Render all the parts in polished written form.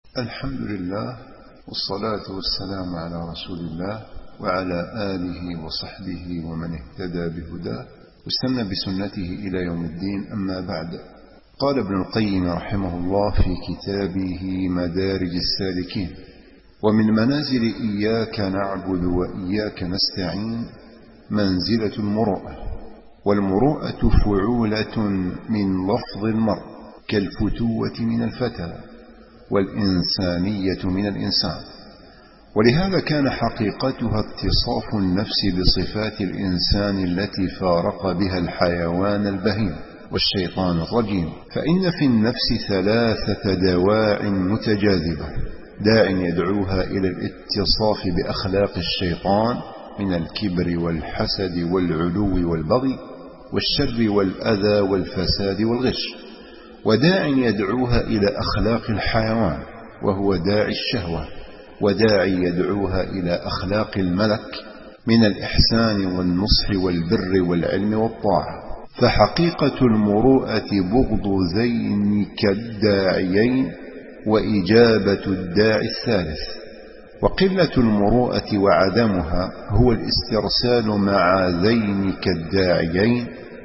الحمد لله، والصلاة والسلام على رسول الله وعلى آله وصحبه ومن اهتدى بهداه واستنى بسنته إلى يوم الدين. أما بعد، قال ابن القيم رحمه الله في كتابه مدارج السالكين: ومن منازل إياك نعبد وإياك نستعين منزلة المروءة، والمروءة فعولة من لفظ المرء كالفتوة من الفتى، والإنسانية من الإنسان. ولهذا كان حقيقتها اتصاف النفس بصفات الإنسان التي فارق بها الحيوان البهيم والشيطان الرجيم. فإن في النفس 3 دواع متجاذبة: داع يدعوها إلى الاتصاف بأخلاق الشيطان من الكبر والحسد والعلو والبغي والشر والأذى والفساد والغش، وداع يدعوها إلى أخلاق الحيوان وهو داعي الشهوة، وداع يدعوها إلى أخلاق الملك من الإحسان والنصح والبر والعلم والطاعة. فحقيقة المروءة بغض ذينك الداعيين وإجابة الداعي الثالث. وقلة المروءة وعدمها هو الاسترسال مع ذينك الداعيين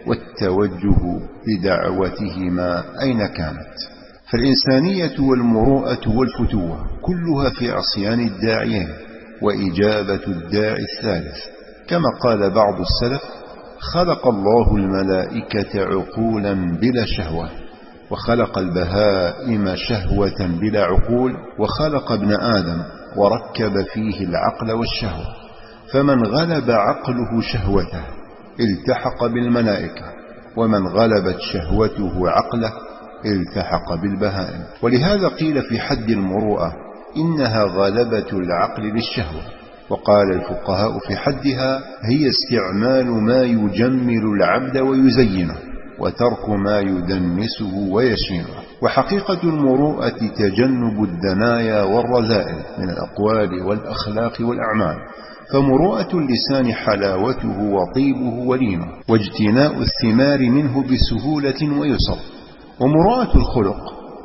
والتوجه بدعوتهما أين كانت. فالإنسانية والمروءة والفتوة كلها في عصيان الداعيين وإجابة الداعي الثالث. كما قال بعض السلف: خلق الله الملائكة عقولا بلا شهوة، وخلق البهائم شهوة بلا عقول، وخلق ابن آدم وركب فيه العقل والشهوة، فمن غلب عقله شهوته التحق بالملائكة، ومن غلبت شهوته عقله التحق بالبهائم. ولهذا قيل في حد المروءة إنها غلبة العقل للشهوة. وقال الفقهاء في حدها: هي استعمال ما يجمل العبد ويزينه، وترك ما يدنسه ويشينه. وحقيقة المروءة تجنب الدنايا والرذائل من الأقوال والأخلاق والأعمال. فمروءة اللسان حلاوته وطيبه ولينه، واجتناء الثمار منه بسهولة ويسر. ومروءة الخلق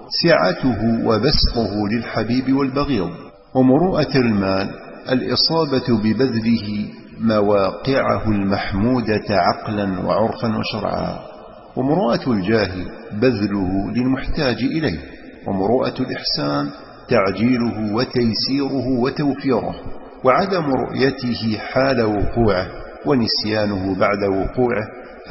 سعته وبسطه للحبيب والبغيض. ومروءة المال الإصابة ببذله مواقعه المحمودة عقلا وعرفا وشرعا. ومروءة الجاه بذله للمحتاج إليه. ومروءة الإحسان تعجيله وتيسيره وتوفيره، وعدم رؤيته حال وقوعه ونسيانه بعد وقوعه،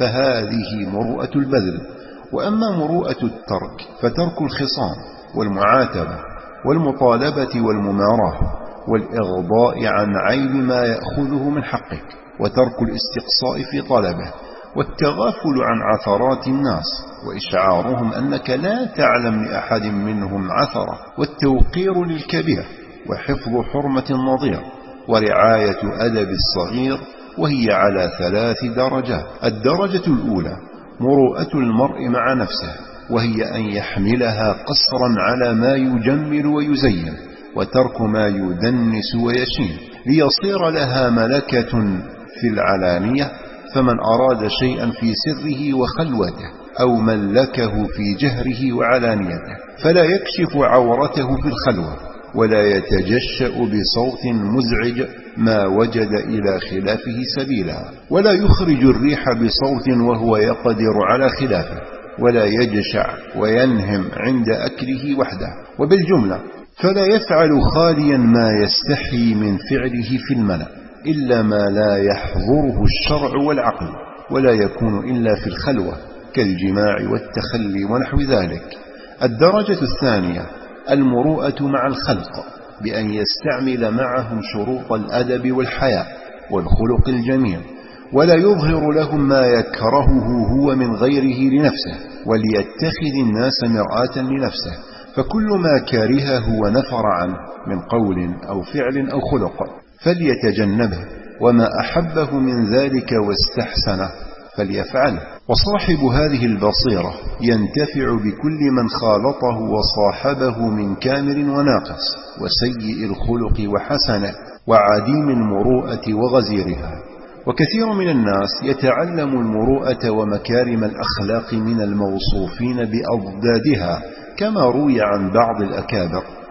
فهذه مروءة البذل. وأما مروءة الترك فترك الخصام والمعاتبة والمطالبة والمماراة والإغضاء عن عيب ما يأخذه من حقك، وترك الاستقصاء في طلبه، والتغافل عن عثرات الناس وإشعارهم أنك لا تعلم لأحد منهم عثرة، والتوقير للكبير، وحفظ حرمة النظير، ورعاية أدب الصغير، وهي على 3 درجات. الدرجة الأولى مروءة المرء مع نفسه، وهي أن يحملها قصرا على ما يجمل ويزين، وترك ما يدنس ويشين، ليصير لها ملكة في العلانية. فمن أراد شيئا في سره وخلوته أو ملكه في جهره وعلانيته فلا يكشف عورته في الخلوة، ولا يتجشأ بصوت مزعج ما وجد إلى خلافه سبيلا، ولا يخرج الريح بصوت وهو يقدر على خلافه، ولا يجشع وينهم عند أكله وحده. وبالجملة فلا يفعل خاليا ما يستحي من فعله في الملأ إلا ما لا يحظره الشرع والعقل، ولا يكون إلا في الخلوة كالجماع والتخلي ونحو ذلك. الدرجة الثانية المروءة مع الخلق، بأن يستعمل معهم شروط الأدب والحياء والخلق الجميل، ولا يظهر لهم ما يكرهه هو من غيره لنفسه، وليتخذ الناس مرآة لنفسه. فكل ما كرهه ونفر عنه من قول أو فعل أو خلق فليتجنبه، وما أحبه من ذلك واستحسنه فليفعله. وصاحب هذه البصيرة ينتفع بكل من خالطه وصاحبه من كامل وناقص وسيء الخلق وحسنه وعديم المروءة وغزيرها. وكثير من الناس يتعلم المروءة ومكارم الأخلاق من الموصوفين بأضدادها، كما روي عن بعض الأكابر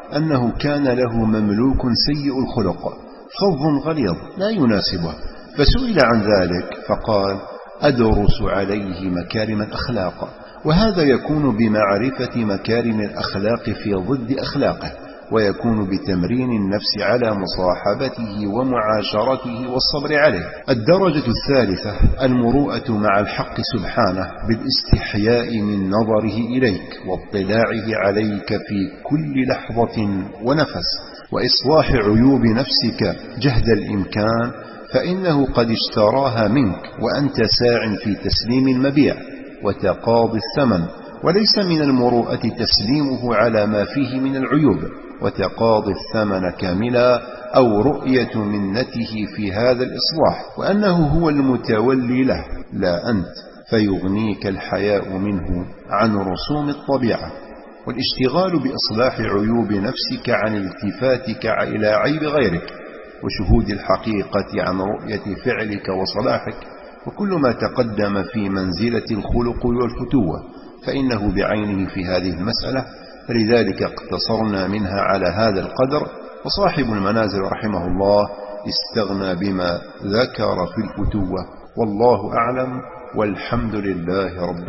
أنه كان له مملوك سيء الخلق فظ غليظ لا يناسبه، فسئل عن ذلك فقال: أدرس عليه مكارم الأخلاق. وهذا يكون بمعرفة مكارم الأخلاق في ضد أخلاقه، ويكون بتمرين النفس على مصاحبته ومعاشرته والصبر عليه. الدرجة الثالثة المروءة مع الحق سبحانه بالاستحياء من نظره إليك واطلاعه عليك في كل لحظة ونفس، وإصلاح عيوب نفسك جهد الإمكان، فإنه قد اشتراها منك وأنت ساع في تسليم المبيع وتقاضي الثمن، وليس من المروءة تسليمه على ما فيه من العيوب وتقاضي الثمن كاملا، أو رؤية منته في هذا الإصلاح، وأنه هو المتولي له لا أنت، فيغنيك الحياء منه عن رسوم الطبيعة. والاشتغال بإصلاح عيوب نفسك عن التفاتك إلى عيب غيرك، وشهود الحقيقة عن رؤية فعلك وصلاحك، وكل ما تقدم في منزلة الخلق والفتوة فإنه بعينه في هذه المسألة، فلذلك اقتصرنا منها على هذا القدر. وصاحب المنازل رحمه الله استغنى بما ذكر في الفتوة، والله أعلم، والحمد لله رب